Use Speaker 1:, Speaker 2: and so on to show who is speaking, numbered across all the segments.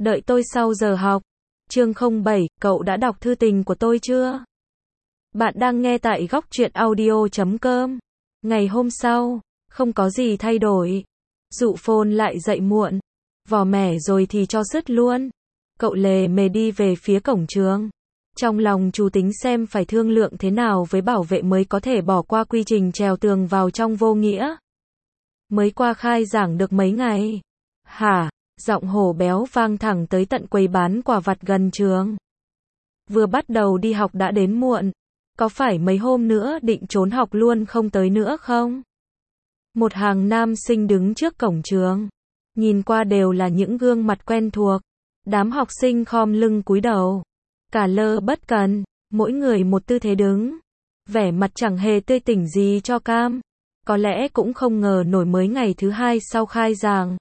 Speaker 1: đợi tôi sau giờ học. Chương 07, cậu đã đọc thư tình của tôi chưa? Bạn đang nghe tại góc truyện audio.com. Ngày hôm sau, không có gì thay đổi. Dụ phồn lại dậy muộn. Vò mẻ rồi thì cho sứt luôn. Cậu lề mề đi về phía cổng trường. Trong lòng chú tính xem phải thương lượng thế nào với bảo vệ mới có thể bỏ qua quy trình trèo tường vào trong vô nghĩa. Mới qua khai giảng được mấy ngày. Hả? Giọng hổ béo vang thẳng tới tận quầy bán quà vặt gần trường. Vừa bắt đầu đi học đã đến muộn. Có phải mấy hôm nữa định trốn học luôn không tới nữa không? Một hàng nam sinh đứng trước cổng trường. Nhìn qua đều là những gương mặt quen thuộc. Đám học sinh khom lưng cúi đầu. Cả lơ bất cần, mỗi người một tư thế đứng. Vẻ mặt chẳng hề tươi tỉnh gì cho cam. Có lẽ cũng không ngờ nổi mới ngày thứ hai sau khai giảng.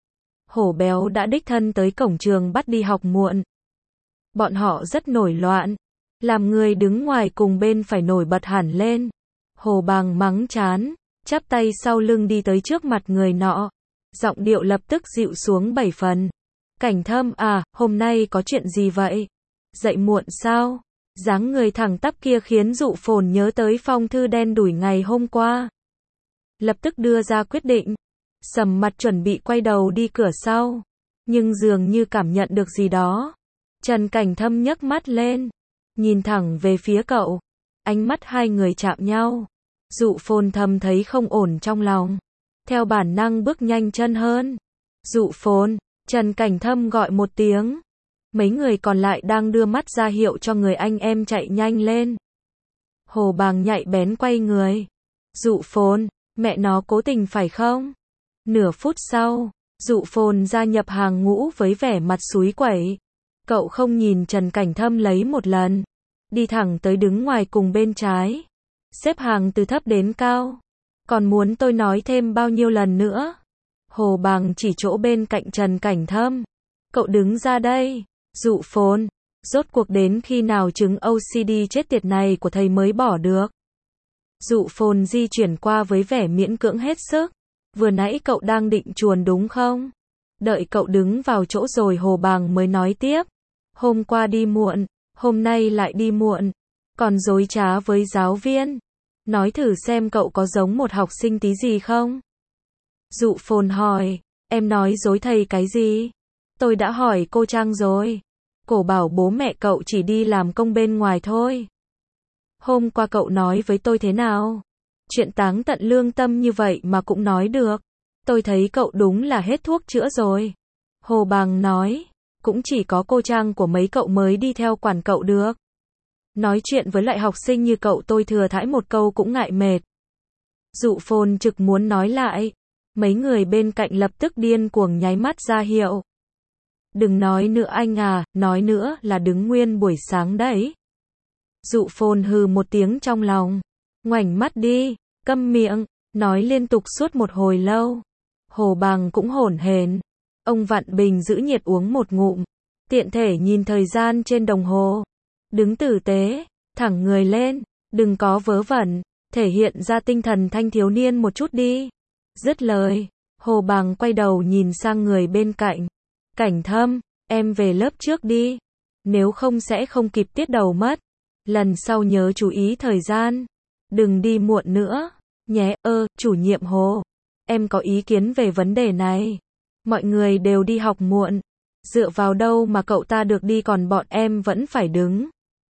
Speaker 1: Hổ béo đã đích thân tới cổng trường bắt đi học muộn. Bọn họ rất nổi loạn. Làm người đứng ngoài cùng bên phải nổi bật hẳn lên. Hồ Bàng mắng chán, chắp tay sau lưng đi tới trước mặt người nọ. Giọng điệu lập tức dịu xuống 7 phần. Cảnh Thâm à, hôm nay có chuyện gì vậy? Dậy muộn sao? Dáng người thẳng tắp kia khiến Dụ Phồn nhớ tới phong thư đen đủi ngày hôm qua. Lập tức đưa ra quyết định. Sầm mặt chuẩn bị quay đầu đi cửa sau. Nhưng dường như cảm nhận được gì đó. Trần Cảnh Thâm nhấc mắt lên. Nhìn thẳng về phía cậu. Ánh mắt hai người chạm nhau. Dụ Phồn thầm thấy không ổn trong lòng. Theo bản năng bước nhanh chân hơn. Dụ Phồn, Trần Cảnh Thâm gọi một tiếng. Mấy người còn lại đang đưa mắt ra hiệu cho người anh em chạy nhanh lên. Hồ Bàng nhạy bén quay người. Dụ Phồn, mẹ nó cố tình phải không? Nửa phút sau, Dụ Phồn gia nhập hàng ngũ với vẻ mặt súi quẩy. Cậu không nhìn Trần Cảnh Thâm lấy một lần. Đi thẳng tới đứng ngoài cùng bên trái. Xếp hàng từ thấp đến cao. Còn muốn tôi nói thêm bao nhiêu lần nữa? Hồ Bàng chỉ chỗ bên cạnh Trần Cảnh Thâm. Cậu đứng ra đây. Dụ Phồn, rốt cuộc đến khi nào chứng OCD chết tiệt này của thầy mới bỏ được? Dụ Phồn di chuyển qua với vẻ miễn cưỡng hết sức. Vừa nãy cậu đang định chuồn đúng không? Đợi cậu đứng vào chỗ rồi Hồ Bàng mới nói tiếp. Hôm qua đi muộn, hôm nay lại đi muộn. Còn dối trá với giáo viên. Nói thử xem cậu có giống một học sinh tí gì không? Dụ Phồn hỏi, em nói dối thầy cái gì? Tôi đã hỏi cô Trang rồi. Cổ bảo bố mẹ cậu chỉ đi làm công bên ngoài thôi. Hôm qua cậu nói với tôi thế nào? Chuyện táng tận lương tâm như vậy mà cũng nói được. Tôi thấy cậu đúng là hết thuốc chữa rồi. Hồ Bàng nói, cũng chỉ có cô Trang của mấy cậu mới đi theo quản cậu được. Nói chuyện với lại học sinh như cậu tôi thừa thãi một câu cũng ngại mệt. Dụ Phồn trực muốn nói lại. Mấy người bên cạnh lập tức điên cuồng nháy mắt ra hiệu. Đừng nói nữa anh à, nói nữa là đứng nguyên buổi sáng đấy. Dụ Phồn hừ một tiếng trong lòng. Ngoảnh mắt đi, câm miệng, nói liên tục suốt một hồi lâu. Hồ Bàng cũng hổn hển. Ông vặn bình giữ nhiệt uống một ngụm. Tiện thể nhìn thời gian trên đồng hồ. Đứng tử tế, thẳng người lên, đừng có vớ vẩn, thể hiện ra tinh thần thanh thiếu niên một chút đi. Dứt lời, Hồ Bàng quay đầu nhìn sang người bên cạnh. Cảnh Thâm, em về lớp trước đi. Nếu không sẽ không kịp tiết đầu mất. Lần sau nhớ chú ý thời gian. Đừng đi muộn nữa. Nhé, chủ nhiệm Hồ. Em có ý kiến về vấn đề này. Mọi người đều đi học muộn. Dựa vào đâu mà cậu ta được đi còn bọn em vẫn phải đứng.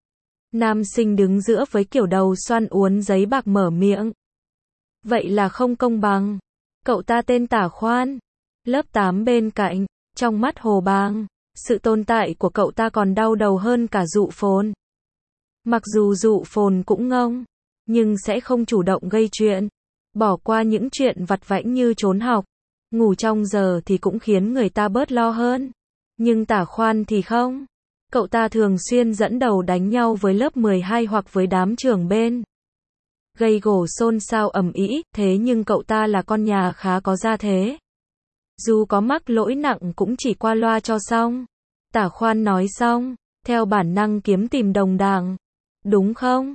Speaker 1: Nam sinh đứng giữa với kiểu đầu xoăn uốn giấy bạc mở miệng. Vậy là không công bằng. Cậu ta tên Tả Khoan. Lớp 8 bên cạnh. Trong mắt Hồ Bàng, sự tồn tại của cậu ta còn đau đầu hơn cả Dụ Phồn. Mặc dù Dụ Phồn cũng ngông, nhưng sẽ không chủ động gây chuyện. Bỏ qua những chuyện vặt vãnh như trốn học, ngủ trong giờ thì cũng khiến người ta bớt lo hơn. Nhưng Tả Khoan thì không. Cậu ta thường xuyên dẫn đầu đánh nhau với lớp 12 hoặc với đám trưởng bên. Gây gổ xôn xao ầm ĩ, thế nhưng cậu ta là con nhà khá có gia thế. Dù có mắc lỗi nặng cũng chỉ qua loa cho xong. Tả Khoan nói xong, theo bản năng kiếm tìm đồng đảng. Đúng không?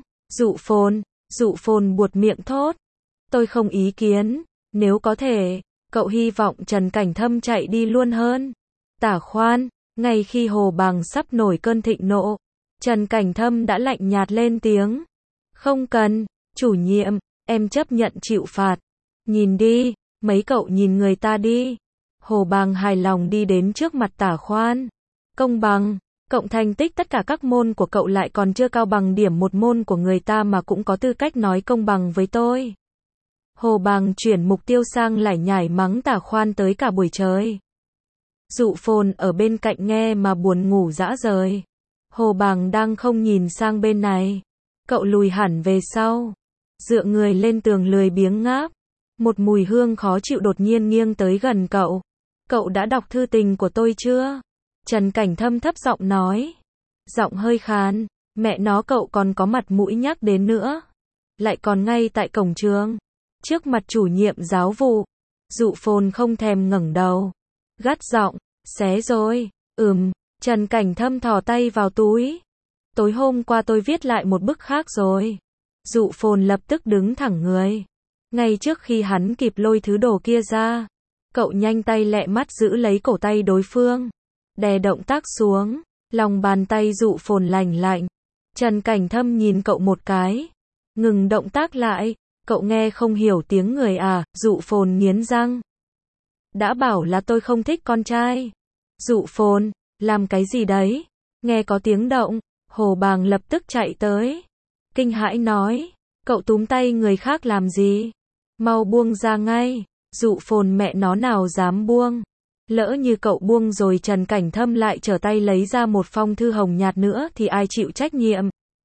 Speaker 1: Dụ Phồn buột miệng thốt. Tôi không ý kiến, nếu có thể, cậu hy vọng Trần Cảnh Thâm chạy đi luôn hơn. Tả Khoan, Ngay khi Hồ Bằng sắp nổi cơn thịnh nộ, Trần Cảnh Thâm đã lạnh nhạt lên tiếng. Không cần, chủ nhiệm, em chấp nhận chịu phạt. Nhìn đi, mấy cậu nhìn người ta đi. Hồ Bằng hài lòng đi đến trước mặt Tả Khoan. Công bằng, cộng thành tích tất cả các môn của cậu lại còn chưa cao bằng điểm một môn của người ta mà cũng có tư cách nói công bằng với tôi. Hồ Bằng chuyển mục tiêu sang lải nhải mắng Tả Khoan tới cả buổi trời. Dụ Phồn ở bên cạnh nghe mà buồn ngủ rã rời. Hồ Bằng đang không nhìn sang bên này. Cậu lùi hẳn về sau, dựa người lên tường lười biếng ngáp. Một mùi hương khó chịu đột nhiên nghiêng tới gần cậu. Cậu đã đọc thư tình của tôi chưa? Trần Cảnh Thâm thấp giọng nói. Giọng hơi khàn. Mẹ nó, cậu còn có mặt mũi nhắc đến nữa. Lại còn ngay tại cổng trường, trước mặt chủ nhiệm giáo vụ. Dụ Phồn không thèm ngẩng đầu, gắt giọng. Xé rồi. Trần Cảnh Thâm thò tay vào túi. Tối hôm qua tôi viết lại một bức khác rồi. Dụ Phồn lập tức đứng thẳng người. Ngay trước khi hắn kịp lôi thứ đồ kia ra, cậu nhanh tay lẹ mắt giữ lấy cổ tay đối phương, đè động tác xuống. Lòng bàn tay Dụ Phồn lành lạnh. Trần Cảnh Thâm nhìn cậu một cái, ngừng động tác lại. Cậu nghe không hiểu tiếng người à? Dụ Phồn nghiến răng. Đã bảo là tôi không thích con trai. Dụ Phồn, làm cái gì đấy? Nghe có tiếng động, Hồ Bằng lập tức chạy tới. Kinh hãi nói, cậu túm tay người khác làm gì? Mau buông ra ngay. Dụ Phồn mẹ nó nào dám buông. Lỡ như cậu buông rồi Trần Cảnh Thâm lại trở tay lấy ra một phong thư hồng nhạt nữa thì ai chịu trách nhiệm?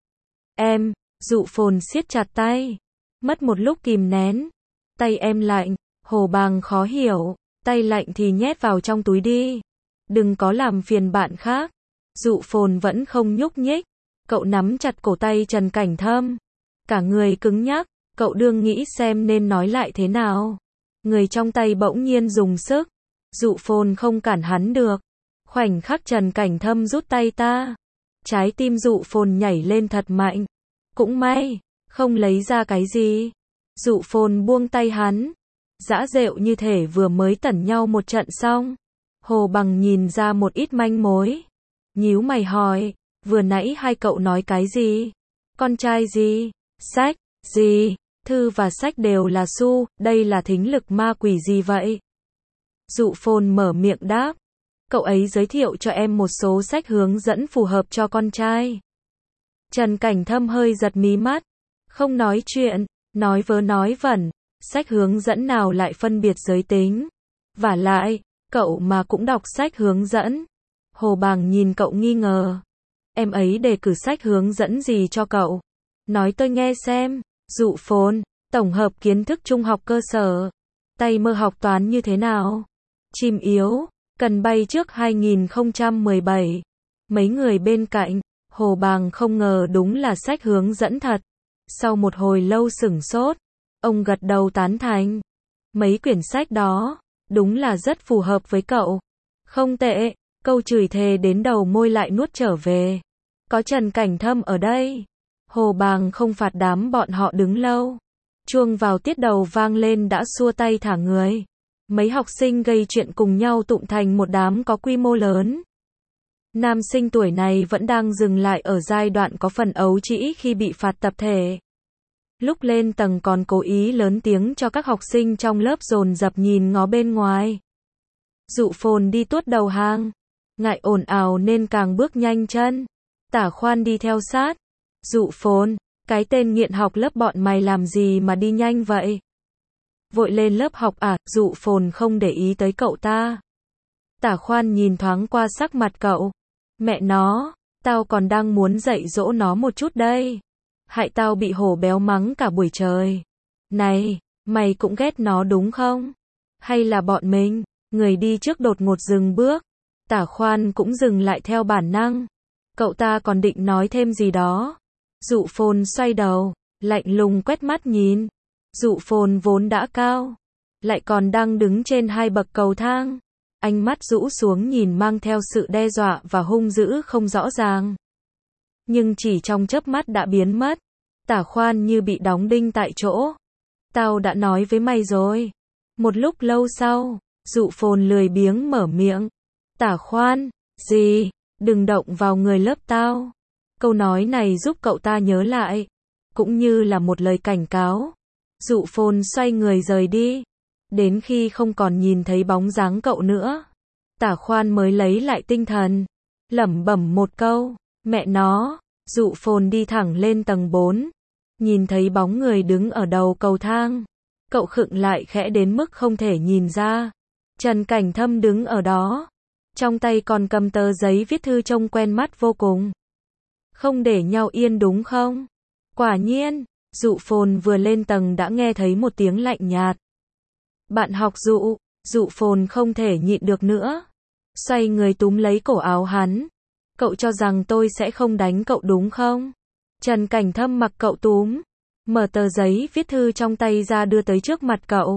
Speaker 1: Em, Dụ Phồn siết chặt tay. Mất một lúc kìm nén. Tay em lạnh. Hồ Bằng khó hiểu. Tay lạnh thì nhét vào trong túi đi. Đừng có làm phiền bạn khác. Dụ Phồn vẫn không nhúc nhích. Cậu nắm chặt cổ tay Trần Cảnh Thâm. Cả người cứng nhắc. Cậu đương nghĩ xem nên nói lại thế nào. Người trong tay bỗng nhiên dùng sức. Dụ Phồn không cản hắn được. Khoảnh khắc Trần Cảnh Thâm rút tay ta, trái tim Dụ Phồn nhảy lên thật mạnh. Cũng may, không lấy ra cái gì. Dụ Phồn buông tay hắn. Dã dệu như thể vừa mới tẩn nhau một trận xong. Hồ Bằng nhìn ra một ít manh mối. Nhíu mày hỏi, vừa nãy hai cậu nói cái gì? Con trai gì? Sách, gì? Thư và sách đều là xu, đây là thính lực ma quỷ gì vậy? Dụ Phồn mở miệng đáp. Cậu ấy giới thiệu cho em một số sách hướng dẫn phù hợp cho con trai. Trần Cảnh Thâm hơi giật mí mắt. Không nói chuyện, nói vớ nói vẩn. Sách hướng dẫn nào lại phân biệt giới tính? Vả lại, cậu mà cũng đọc sách hướng dẫn. Hồ Bằng nhìn cậu nghi ngờ. Em ấy đề cử sách hướng dẫn gì cho cậu? Nói tôi nghe xem. Dụ Phồn, tổng hợp kiến thức trung học cơ sở. Tay mơ học toán như thế nào? Chim yếu, cần bay trước 2017. Mấy người bên cạnh, Hồ Bằng không ngờ đúng là sách hướng dẫn thật. Sau một hồi lâu sửng sốt, ông gật đầu tán thành. Mấy quyển sách đó, đúng là rất phù hợp với cậu. Không tệ, câu chửi thề đến đầu môi lại nuốt trở về. Có Trần Cảnh Thâm ở đây. Hồ Bằng không phạt đám bọn họ đứng lâu. Chuông vào tiết đầu vang lên đã xua tay thả người. Mấy học sinh gây chuyện cùng nhau tụm thành một đám có quy mô lớn. Nam sinh tuổi này vẫn đang dừng lại ở giai đoạn có phần ấu trĩ khi bị phạt tập thể. Lúc lên tầng còn cố ý lớn tiếng cho các học sinh trong lớp dồn dập nhìn ngó bên ngoài. Dụ Phồn đi tuốt đầu hàng. Ngại ồn ào nên càng bước nhanh chân. Tả Khoan đi theo sát. Dụ Phồn, cái tên nghiện học lớp bọn mày làm gì mà đi nhanh vậy? Vội lên lớp học à? Dụ Phồn không để ý tới cậu ta. Tả Khoan nhìn thoáng qua sắc mặt cậu. Mẹ nó, tao còn đang muốn dạy dỗ nó một chút đây. Hại tao bị hổ béo mắng cả buổi trời. Này, mày cũng ghét nó đúng không? Hay là bọn mình? Người đi trước đột ngột dừng bước. Tả Khoan cũng dừng lại theo bản năng. Cậu ta còn định nói thêm gì đó. Dụ Phồn xoay đầu, lạnh lùng quét mắt nhìn. Dụ Phồn vốn đã cao, lại còn đang đứng trên hai bậc cầu thang. Ánh mắt rũ xuống nhìn mang theo sự đe dọa và hung dữ không rõ ràng. Nhưng chỉ trong chớp mắt đã biến mất. Tả Khoan như bị đóng đinh tại chỗ. Tao đã nói với mày rồi. Một lúc lâu sau, Dụ Phồn lười biếng mở miệng. Tả Khoan, Gì? Đừng động vào người lớp tao. Câu nói này giúp cậu ta nhớ lại, cũng như là một lời cảnh cáo. Dụ Phồn xoay người rời đi, đến khi không còn nhìn thấy bóng dáng cậu nữa. Tả Khoan mới lấy lại tinh thần, lẩm bẩm một câu, mẹ nó. Dụ Phồn đi thẳng lên tầng 4, nhìn thấy bóng người đứng ở đầu cầu thang. Cậu khựng lại khẽ đến mức không thể nhìn ra. Trần Cảnh Thâm đứng ở đó, trong tay còn cầm tờ giấy viết thư trông quen mắt vô cùng. Không để nhau yên đúng không? Quả nhiên, Dụ Phồn vừa lên tầng đã nghe thấy một tiếng lạnh nhạt. Bạn học Dụ. Dụ Phồn không thể nhịn được nữa, xoay người túm lấy cổ áo hắn. Cậu cho rằng tôi sẽ không đánh cậu đúng không? Trần Cảnh Thâm mặc cậu túm, mở tờ giấy viết thư trong tay ra đưa tới trước mặt cậu.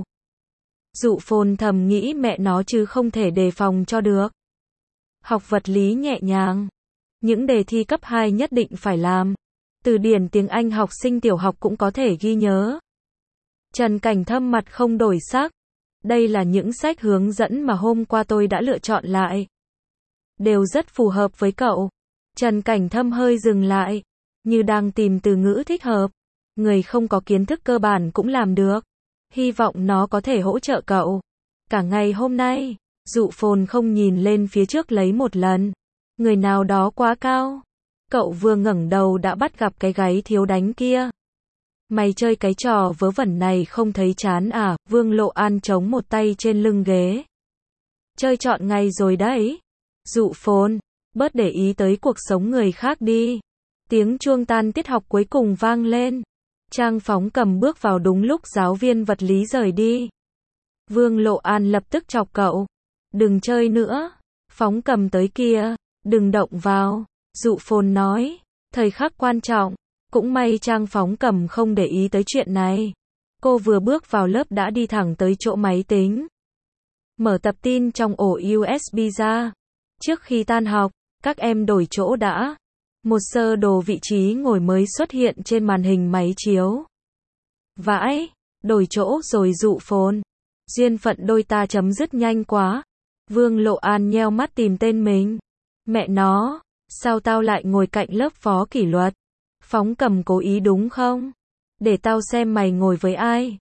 Speaker 1: Dụ Phồn thầm nghĩ mẹ nó chứ không thể đề phòng cho được. Học vật lý nhẹ nhàng, những đề thi cấp 2 nhất định phải làm. Từ điển tiếng Anh học sinh tiểu học cũng có thể ghi nhớ. Trần Cảnh Thâm mặt không đổi sắc. Đây là những sách hướng dẫn mà hôm qua tôi đã lựa chọn lại. Đều rất phù hợp với cậu. Trần Cảnh Thâm hơi dừng lại, như đang tìm từ ngữ thích hợp. Người không có kiến thức cơ bản cũng làm được. Hy vọng nó có thể hỗ trợ cậu. Cả ngày hôm nay, Dụ Phồn không nhìn lên phía trước lấy một lần. Người nào đó quá cao. Cậu vừa ngẩng đầu đã bắt gặp cái gáy thiếu đánh kia. Mày chơi cái trò vớ vẩn này không thấy chán à? Vương Lộ An chống một tay trên lưng ghế. Chơi trọn ngày rồi đấy. Dụ Phồn, bớt để ý tới cuộc sống người khác đi. Tiếng chuông tan tiết học cuối cùng vang lên. Trang Phóng Cầm bước vào đúng lúc giáo viên vật lý rời đi. Vương Lộ An lập tức chọc cậu. Đừng chơi nữa. Phóng Cầm tới kia. Đừng động vào. Dụ Phồn nói. Thời khắc quan trọng. Cũng may Trang Phóng Cầm không để ý tới chuyện này. Cô vừa bước vào lớp đã đi thẳng tới chỗ máy tính. Mở tập tin trong ổ USB ra. Trước khi tan học, các em đổi chỗ đã. Một sơ đồ vị trí ngồi mới xuất hiện trên màn hình máy chiếu. Vãi, đổi chỗ rồi Dụ Phồn. Duyên phận đôi ta chấm dứt nhanh quá. Vương Lộ An nheo mắt tìm tên mình. Mẹ nó, sao tao lại ngồi cạnh lớp phó kỷ luật? Phóng Cầm cố ý đúng không? Để tao xem mày ngồi với ai.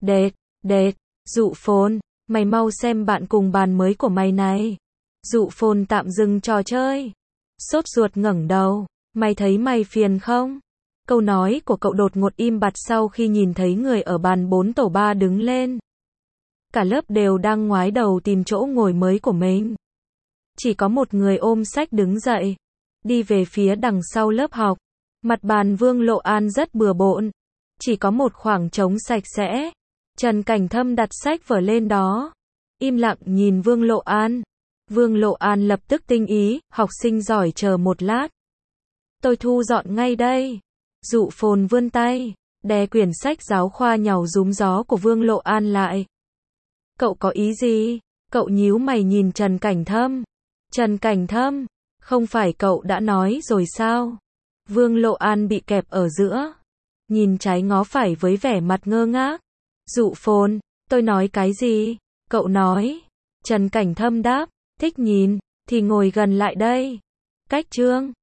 Speaker 1: Đệt, Dụ Phồn, mày mau xem bạn cùng bàn mới của mày này. Dụ Phồn tạm dừng trò chơi. Sốt ruột ngẩng đầu, mày thấy mày phiền không? Câu nói của cậu đột ngột im bặt sau khi nhìn thấy người ở bàn 4 tổ 3 đứng lên. Cả lớp đều đang ngoái đầu tìm chỗ ngồi mới của mình. Chỉ có một người ôm sách đứng dậy, đi về phía đằng sau lớp học. Mặt bàn Vương Lộ An rất bừa bộn, chỉ có một khoảng trống sạch sẽ. Trần Cảnh Thâm đặt sách vở lên đó, im lặng nhìn Vương Lộ An. Vương Lộ An lập tức tinh ý, học sinh giỏi chờ một lát. Tôi thu dọn ngay đây. Dụ Phồn vươn tay, đè quyển sách giáo khoa nhàu rúm gió của Vương Lộ An lại. Cậu có ý gì? Cậu nhíu mày nhìn Trần Cảnh Thâm. Trần Cảnh Thâm, không phải cậu đã nói rồi sao? Vương Lộ An bị kẹp ở giữa, nhìn trái ngó phải với vẻ mặt ngơ ngác. Dụ Phồn, tôi nói cái gì? Cậu nói. Trần Cảnh Thâm đáp, thích nhìn, thì ngồi gần lại đây. Cách chương.